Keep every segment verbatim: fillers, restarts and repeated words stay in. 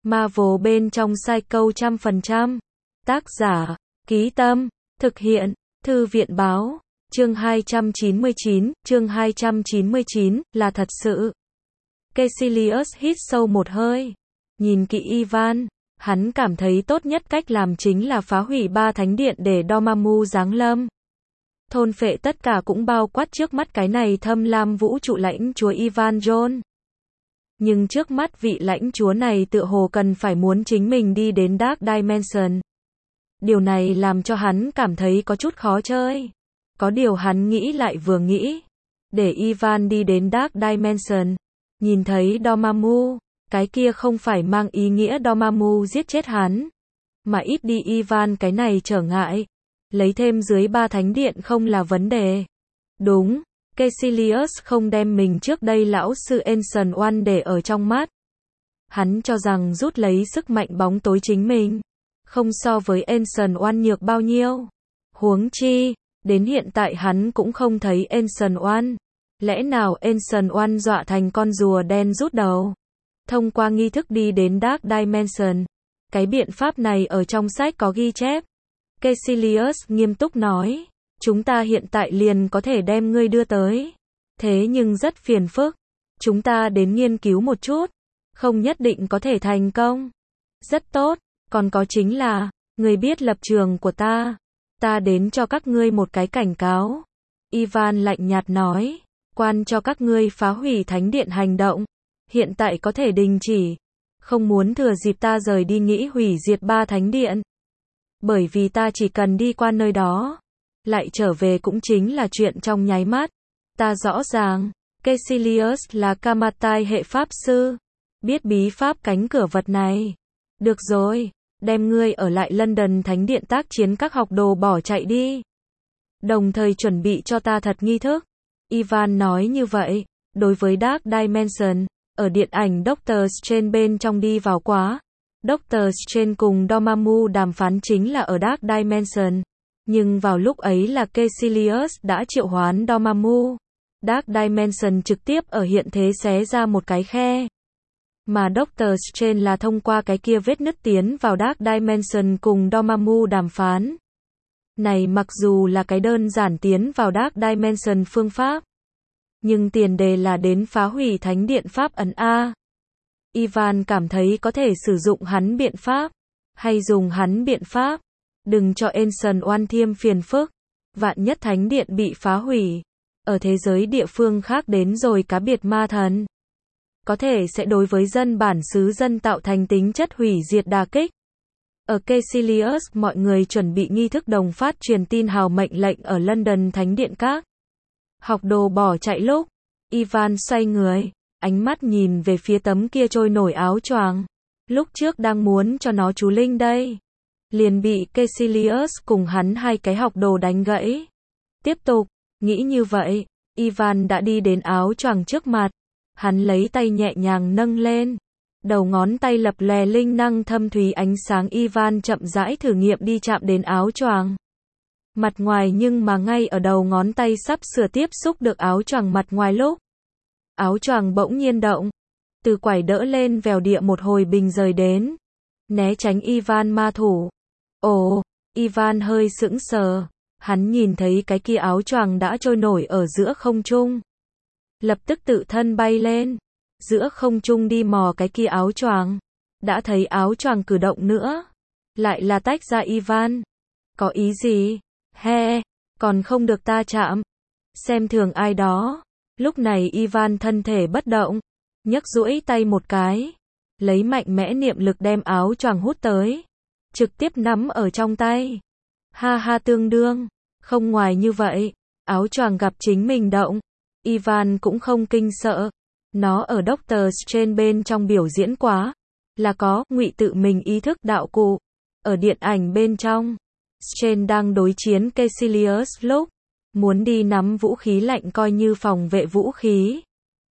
Marvel bên trong Psycho trăm phần trăm. Tác giả, Ký Tâm, thực hiện, Thư viện Báo, chương hai trăm chín mươi chín, chương hai trăm chín mươi chín, là thật sự. Caecilius hít sâu một hơi, nhìn kỹ Ivan, hắn cảm thấy tốt nhất cách làm chính là phá hủy ba thánh điện để Dormammu giáng lâm. Thôn phệ tất cả cũng bao quát trước mắt cái này thâm lam vũ trụ lãnh chúa Ivan John. Nhưng trước mắt vị lãnh chúa này tựa hồ cần phải muốn chính mình đi đến Dark Dimension. Điều này làm cho hắn cảm thấy có chút khó chơi. Có điều hắn nghĩ lại vừa nghĩ. Để Ivan đi đến Dark Dimension, nhìn thấy Dormammu, cái kia không phải mang ý nghĩa Dormammu giết chết hắn. Mà ít đi Ivan cái này trở ngại. Lấy thêm dưới ba thánh điện không là vấn đề. Đúng, Caecilius không đem mình trước đây lão sư Ancient One để ở trong mắt. Hắn cho rằng rút lấy sức mạnh bóng tối chính mình, không so với Ancient One nhược bao nhiêu. Huống chi, đến hiện tại hắn cũng không thấy Ancient One. Lẽ nào Ancient One dọa thành con rùa đen rút đầu? Thông qua nghi thức đi đến Dark Dimension. Cái biện pháp này ở trong sách có ghi chép. Caecilius nghiêm túc nói, chúng ta hiện tại liền có thể đem ngươi đưa tới. Thế nhưng rất phiền phức. Chúng ta đến nghiên cứu một chút. Không nhất định có thể thành công. Rất tốt, còn có chính là, ngươi biết lập trường của ta. Ta đến cho các ngươi một cái cảnh cáo. Ivan lạnh nhạt nói, quan cho các ngươi phá hủy thánh điện hành động. Hiện tại có thể đình chỉ. Không muốn thừa dịp ta rời đi nghĩ hủy diệt ba thánh điện. Bởi vì ta chỉ cần đi qua nơi đó, lại trở về cũng chính là chuyện trong nháy mắt. Ta rõ ràng, Caecilius là Kamatai hệ pháp sư, biết bí pháp cánh cửa vật này. Được rồi, đem ngươi ở lại London Thánh Điện tác chiến các học đồ bỏ chạy đi. Đồng thời chuẩn bị cho ta thật nghi thức. Ivan nói như vậy, đối với Dark Dimension, ở điện ảnh Doctor Strange bên trong đi vào quá. Doctor Strange cùng Dormammu đàm phán chính là ở Dark Dimension. Nhưng vào lúc ấy là Caecilius đã triệu hoán Dormammu. Dark Dimension trực tiếp ở hiện thế xé ra một cái khe. Mà Doctor Strange là thông qua cái kia vết nứt tiến vào Dark Dimension cùng Dormammu đàm phán. Này mặc dù là cái đơn giản tiến vào Dark Dimension phương pháp. Nhưng tiền đề là đến phá hủy thánh điện pháp ấn A. Ivan cảm thấy có thể sử dụng hắn biện pháp. Hay dùng hắn biện pháp. Đừng cho Ancient One thêm phiền phức. Vạn nhất thánh điện bị phá hủy. Ở thế giới địa phương khác đến rồi cá biệt ma thần. Có thể sẽ đối với dân bản xứ dân tạo thành tính chất hủy diệt đả kích. Ở Caecilius mọi người chuẩn bị nghi thức đồng phát truyền tin hào mệnh lệnh ở London Thánh Điện các. Học đồ bỏ chạy lúc. Ivan xoay người. Ánh mắt nhìn về phía tấm kia trôi nổi áo choàng. Lúc trước đang muốn cho nó chú linh đây. Liền bị Caecilius cùng hắn hai cái học đồ đánh gãy. Tiếp tục, nghĩ như vậy, Ivan đã đi đến áo choàng trước mặt. Hắn lấy tay nhẹ nhàng nâng lên. Đầu ngón tay lập lòe linh năng thâm thúy ánh sáng. Ivan chậm rãi thử nghiệm đi chạm đến áo choàng. Mặt ngoài nhưng mà ngay ở đầu ngón tay sắp sửa tiếp xúc được áo choàng mặt ngoài lúc. Áo choàng bỗng nhiên động. Từ quải đỡ lên vèo địa một hồi bình rời đến. Né tránh Ivan ma thủ. Ồ, Ivan hơi sững sờ. Hắn nhìn thấy cái kia áo choàng đã trôi nổi ở giữa không trung. Lập tức tự thân bay lên. Giữa không trung đi mò cái kia áo choàng. Đã thấy áo choàng cử động nữa. Lại là tách ra Ivan. Có ý gì? He, còn không được ta chạm. Xem thường ai đó. Lúc này Ivan thân thể bất động. Nhấc duỗi tay một cái. Lấy mạnh mẽ niệm lực đem áo choàng hút tới. Trực tiếp nắm ở trong tay. Ha ha tương đương. Không ngoài như vậy. Áo choàng gặp chính mình động. Ivan cũng không kinh sợ. Nó ở Doctor Strange bên trong biểu diễn quá. Là có ngụy tự mình ý thức đạo cụ. Ở điện ảnh bên trong. Strange đang đối chiến Caecilius lúc. Muốn đi nắm vũ khí lạnh coi như phòng vệ vũ khí.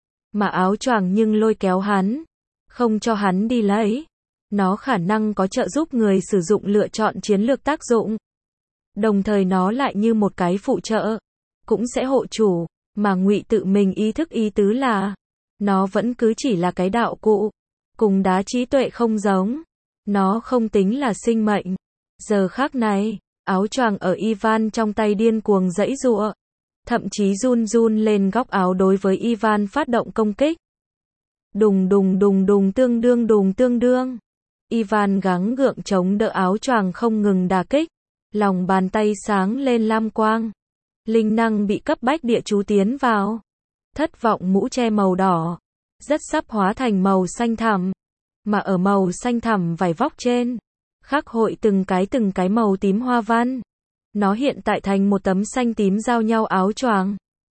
Mà áo choàng nhưng lôi kéo hắn. Không cho hắn đi lấy. Nó khả năng có trợ giúp người sử dụng lựa chọn chiến lược tác dụng. Đồng thời nó lại như một cái phụ trợ. Cũng sẽ hộ chủ. Mà ngụy tự mình ý thức ý tứ là. Nó vẫn cứ chỉ là cái đạo cụ. cùng đá trí tuệ không giống. Nó không tính là sinh mệnh. Giờ khắc này, áo choàng ở Ivan trong tay điên cuồng giãy giụa, thậm chí run run lên góc áo đối với Ivan phát động công kích. Đùng đùng đùng đùng tương đương đùng tương đương. Ivan gắng gượng chống đỡ áo choàng không ngừng đả kích, lòng bàn tay sáng lên lam quang. Linh năng bị cấp bách địa chú tiến vào. Thất vọng mũ che màu đỏ, rất sắp hóa thành màu xanh thẳm, mà ở màu xanh thẳm vải vóc trên, khắc hội từng cái từng cái màu tím hoa văn. Nó hiện tại thành một tấm xanh tím giao nhau áo choàng.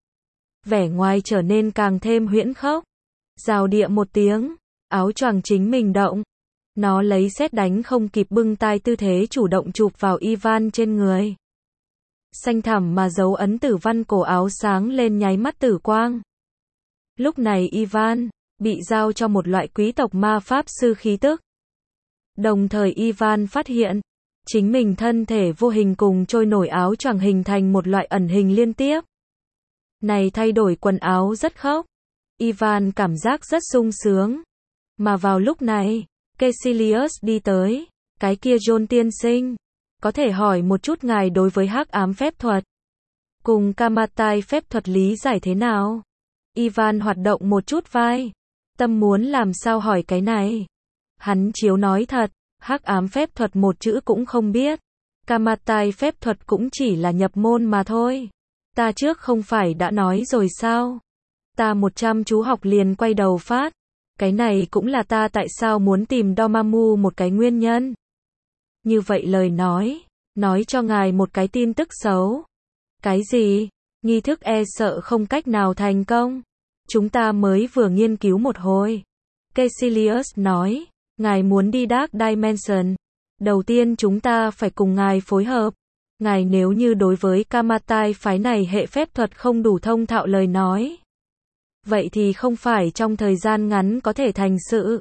Vẻ ngoài trở nên càng thêm huyễn khốc. Rào địa một tiếng, áo choàng chính mình động. Nó lấy sét đánh không kịp bưng tai tư thế chủ động chụp vào Ivan trên người. Xanh thẳm mà dấu ấn tử văn cổ áo sáng lên nháy mắt tử quang. Lúc này Ivan bị giao cho một loại quý tộc ma pháp sư khí tức. Đồng thời Ivan phát hiện, chính mình thân thể vô hình cùng trôi nổi áo choàng hình thành một loại ẩn hình liên tiếp. Này thay đổi quần áo rất khốc. Ivan cảm giác rất sung sướng. Mà vào lúc này, Caecilius đi tới. Cái kia John tiên sinh, có thể hỏi một chút ngài đối với hắc ám phép thuật cùng Kamatai phép thuật lý giải thế nào? Ivan hoạt động một chút vai. Tâm muốn làm sao hỏi cái này. Hắn chiếu nói thật, hắc ám phép thuật một chữ cũng không biết. Kamatai phép thuật cũng chỉ là nhập môn mà thôi. Ta trước không phải đã nói rồi sao? Ta một trăm chú học liền quay đầu phát. Cái này cũng là ta tại sao muốn tìm Dormammu một cái nguyên nhân. Như vậy lời nói, nói cho ngài một cái tin tức xấu. Cái gì? Nghi thức e sợ không cách nào thành công. Chúng ta mới vừa nghiên cứu một hồi. Caecilius nói, ngài muốn đi Dark Dimension. Đầu tiên chúng ta phải cùng ngài phối hợp. Ngài nếu như đối với Kamatai phái này hệ phép thuật không đủ thông thạo lời nói. Vậy thì không phải trong thời gian ngắn có thể thành sự.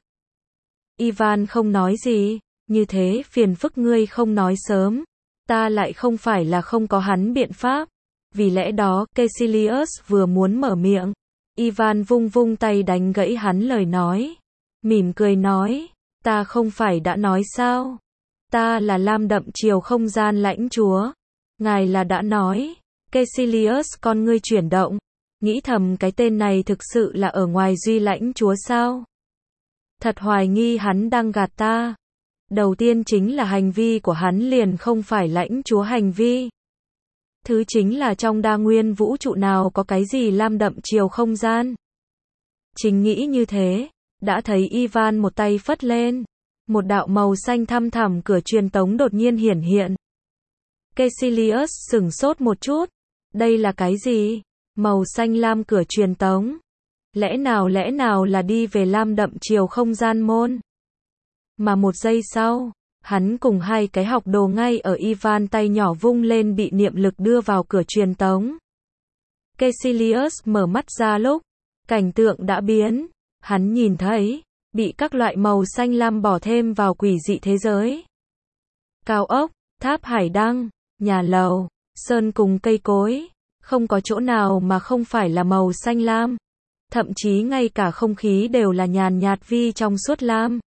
Ivan không nói gì, như thế phiền phức ngươi không nói sớm. Ta lại không phải là không có hắn biện pháp. Vì lẽ đó, Caecilius vừa muốn mở miệng. Ivan vung vung tay đánh gãy hắn lời nói. Mỉm cười nói, ta không phải đã nói sao? Ta là lam đậm chiều không gian lãnh chúa. Ngài là đã nói. Caecilius con ngươi chuyển động. Nghĩ thầm cái tên này thực sự là ở ngoài duy lãnh chúa sao? Thật hoài nghi hắn đang gạt ta. Đầu tiên chính là hành vi của hắn liền không phải lãnh chúa hành vi. Thứ chính là trong đa nguyên vũ trụ nào có cái gì lam đậm chiều không gian. Chính nghĩ như thế, đã thấy Ivan một tay phất lên. Một đạo màu xanh thăm thẳm cửa truyền tống đột nhiên hiển hiện. Caecilius sửng sốt một chút. Đây là cái gì? Màu xanh lam cửa truyền tống. Lẽ nào lẽ nào là đi về lam đậm chiều không gian môn? Mà một giây sau, hắn cùng hai cái học đồ ngay ở Ivan tay nhỏ vung lên bị niệm lực đưa vào cửa truyền tống. Caecilius mở mắt ra lúc, cảnh tượng đã biến. Hắn nhìn thấy, bị các loại màu xanh lam bỏ thêm vào quỷ dị thế giới. Cao ốc, tháp hải đăng, nhà lầu, sơn cùng cây cối. Không có chỗ nào mà không phải là màu xanh lam. Thậm chí ngay cả không khí đều là nhàn nhạt vi trong suốt lam.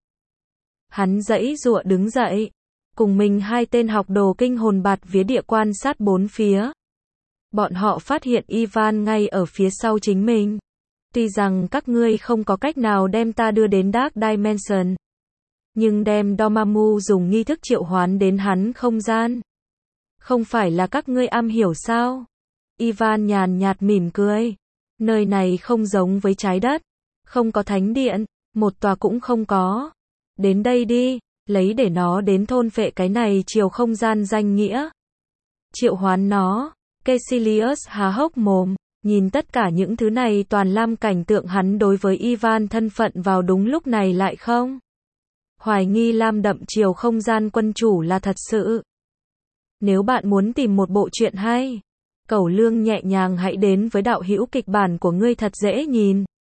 Hắn giãy giụa đứng dậy. Cùng mình hai tên học đồ kinh hồn bạt vía địa quan sát bốn phía. Bọn họ phát hiện Ivan ngay ở phía sau chính mình. Tuy rằng các ngươi không có cách nào đem ta đưa đến Dark Dimension. Nhưng đem Dormammu dùng nghi thức triệu hoán đến hắn không gian. Không phải là các ngươi am hiểu sao? Ivan nhàn nhạt mỉm cười. Nơi này không giống với trái đất. Không có thánh điện. Một tòa cũng không có. Đến đây đi. Lấy để nó đến thôn phệ cái này chiều không gian danh nghĩa. Triệu hoán nó. Caecilius há hốc mồm. Nhìn tất cả những thứ này toàn lam cảnh tượng hắn đối với Ivan thân phận vào đúng lúc này lại không. Hoài nghi lam đậm chiều không gian quân chủ là thật sự. Nếu bạn muốn tìm một bộ truyện hay. Cẩu Lương nhẹ nhàng hãy đến với đạo hữu kịch bản của ngươi thật dễ nhìn.